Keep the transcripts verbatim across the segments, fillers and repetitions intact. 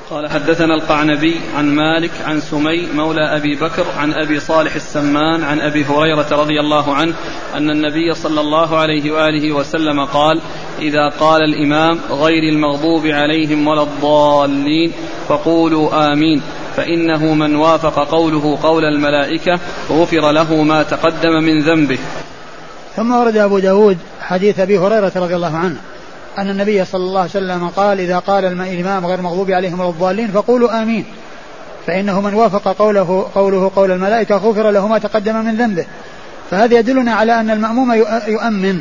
قال حدثنا القعنبي عن مالك عن سمي مولى أبي بكر عن أبي صالح السمان عن أبي هريرة رضي الله عنه أن النبي صلى الله عليه وآله وسلم قال: إذا قال الإمام غير المغضوب عليهم ولا الضالين فقولوا آمين، فإنه من وافق قوله قول الملائكة غفر له ما تقدم من ذنبه. ثم ورد أبو داود حديث أبي هريرة رضي الله عنه أن النبي صلى الله عليه وسلم قال: إذا قال الإمام غير المغضوب عليهم ولا الضالين فقولوا آمين، فإنه من وافق قوله, قوله قول الملائكة غفر له ما تقدم من ذنبه. فهذا يدلنا على أن المأموم يؤمن،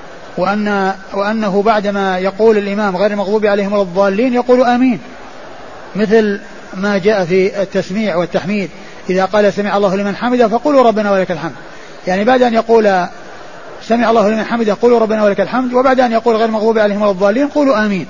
وأن وأنه بعدما يقول الإمام غير المغضوب عليهم ولا الضالين يقول آمين، مثل ما جاء في التسميع والتحميد: إذا قال سمع الله لمن حمده فقولوا ربنا ولك الحمد. يعني بعد أن يقول سمع الله لمن حمده قولوا ربنا ولك الحمد، وبعد أن يقول غير المغضوب عليهم ولا الضالين قولوا آمين.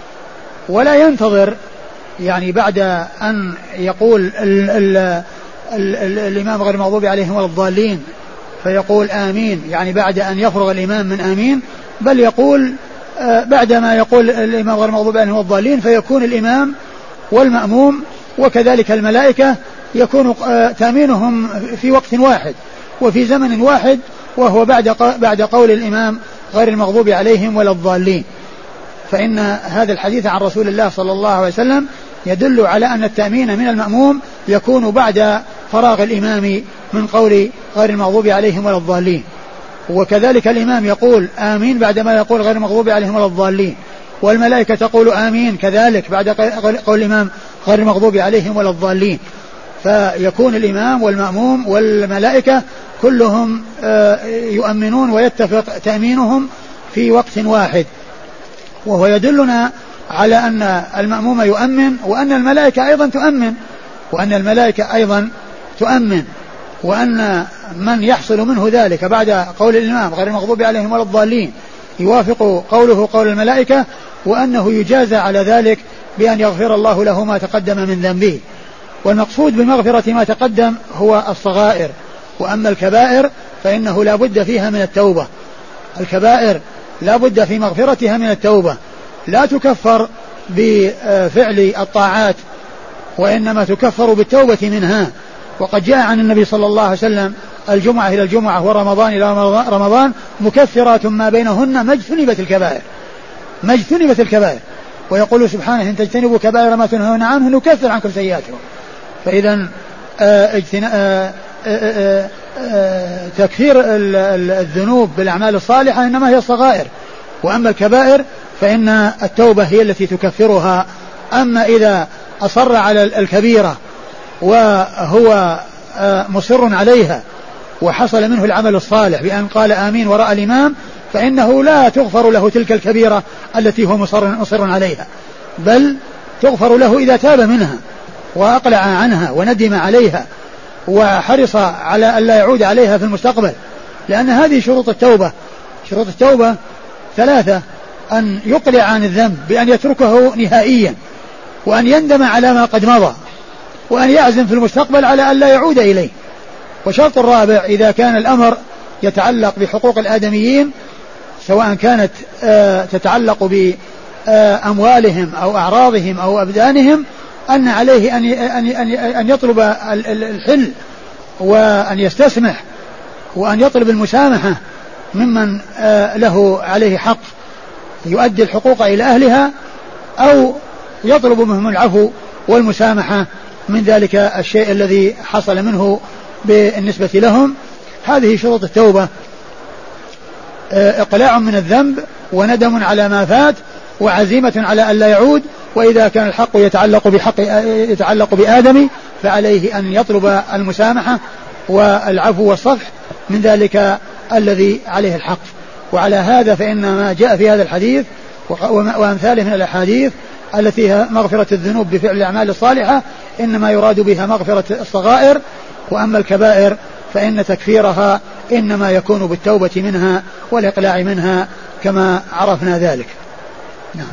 ولا ينتظر يعني بعد أن يقول ال ال ال ال الإمام غير المغضوب عليهم ولا الضالين فيقول آمين، يعني بعد أن يفرغ الإمام من آمين، بل يقول بعدما يقول الإمام غير المغضوب عليهم ولا الضالين فيكون الإمام والمأموم وكذلك الملائكة يكون تأمينهم في وقت واحد وفي زمن واحد، وهو بعد بعد قول الإمام غير المغضوب عليهم ولا الضالين. فإن هذا الحديث عن رسول الله صلى الله عليه وسلم يدل على أن التأمين من المأموم يكون بعد فراغ الإمام من قول غير المغضوب عليهم ولا الضالين، وكذلك الإمام يقول آمين بعدما يقول غير المغضوب عليهم ولا الضالين، والملائكة تقول آمين كذلك بعد قول الإمام غير المغضوب عليهم ولا الضالين. فيكون الإمام والمأموم والملائكة كلهم يؤمنون ويتفق تأمينهم في وقت واحد، وهو يدلنا على أن المأموم يؤمن وأن الملائكة أيضا تؤمن وأن الملائكة أيضا تؤمن وأن من يحصل منه ذلك بعد قول الإمام غير المغضوب عليهم ولا الضالين يوافق قوله قول الملائكة، وأنه يجازى على ذلك بأن يغفر الله له ما تقدم من ذنبه. والمقصود بمغفرة ما تقدم هو الصغائر، وأما الكبائر فإنه لا بد فيها من التوبة. الكبائر لا بد في مغفرتها من التوبة، لا تكفر بفعل الطاعات وإنما تكفر بالتوبة منها. وقد جاء عن النبي صلى الله عليه وسلم: الجمعة إلى الجمعة ورمضان إلى رمضان مكفرات ما بينهن ما اجتنبت الكبائر ما اجتنبت الكبائر ويقول سبحانه: إن تجتنبوا كبائر ما تنهون عنه نكفر عنكم سيئاتكم. فإذا تكفير الذنوب بالأعمال الصالحة إنما هي الصغائر، وأما الكبائر فإن التوبة هي التي تكفرها. أما إذا أصر على الكبيرة وهو مصر عليها وحصل منه العمل الصالح بأن قال آمين وراء الإمام، فإنه لا تغفر له تلك الكبيرة التي هو مصر, مصر عليها، بل تغفر له إذا تاب منها وأقلع عنها وندم عليها وحرص على أن لا يعود عليها في المستقبل، لأن هذه شروط التوبة. شروط التوبة ثلاثة: أن يقلع عن الذنب بأن يتركه نهائيا، وأن يندم على ما قد مضى، وأن يعزم في المستقبل على أن لا يعود إليه. وشرط الرابع: إذا كان الأمر يتعلق بحقوق الآدميين سواء كانت تتعلق بأموالهم أو أعراضهم أو أبدانهم، أن عليه أن يطلب الحل وأن يستسمح وأن يطلب المسامحة ممن له عليه حق، يؤدي الحقوق إلى أهلها، أو يطلب منهم العفو والمسامحة من ذلك الشيء الذي حصل منه بالنسبة لهم. هذه شروط التوبة: إقلاع من الذنب، وندم على ما فات، وعزيمة على أن لا يعود. وإذا كان الحق يتعلق بحق يتعلق بآدم فعليه أن يطلب المسامحة والعفو والصفح من ذلك الذي عليه الحق. وعلى هذا فإن ما جاء في هذا الحديث وأمثاله من الأحاديث التي هي مغفرة الذنوب بفعل الأعمال الصالحة إنما يراد بها مغفرة الصغائر، وأما الكبائر فإن تكفيرها إنما يكون بالتوبة منها والإقلاع منها كما عرفنا ذلك. نعم.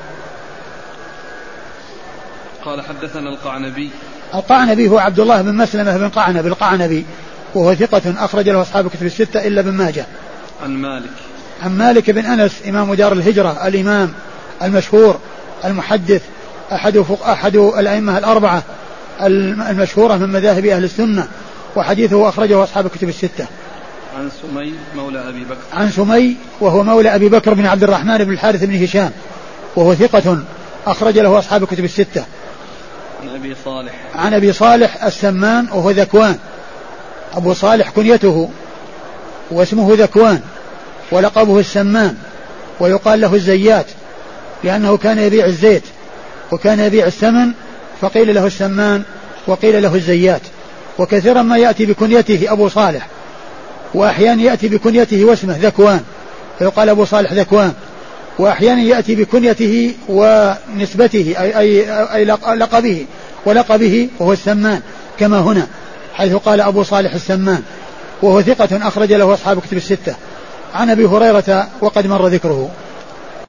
قال حدثنا القعنبي. القعنبي هو عبد الله بن مسلمة بن قعنب القعنبي، وهو ثقة أخرج له أصحاب الكتب الستة إلا ابن ماجه. عن مالك. عن مالك بن أنس إمام دار الهجرة الإمام المشهور المحدث أحد, أحد الأئمة الأربعة المشهورة من مذاهب أهل السنة، وحديثه أخرجه أصحاب الكتب الستة. عن سمي مولى أبي بكر. عن سمي وهو مولى أبي بكر بن عبد الرحمن بن الحارث بن هشام، وهو ثقة أخرج له أصحاب الكتب الستة. عن أبي صالح. عن أبي صالح السمان وهو ذكوان، أبو صالح كنيته واسمه ذكوان ولقبه السمان، ويقال له الزيات لأنه كان يبيع الزيت وكان يبيع السمن، فقيل له السمان وقيل له الزيات. وكثيرا ما يأتي بكنيته أبو صالح، وأحيانا يأتي بكنيته واسمه ذكوان فيقال أبو صالح ذكوان، وأحيانا يأتي بكنيته ونسبته أي, أي, أي لقبه ولقبه وهو السمان كما هنا حيث قال أبو صالح السمان، وهو ثقة أخرج له أصحاب كتب الستة. عن أبي هريرة وقد مر ذكره.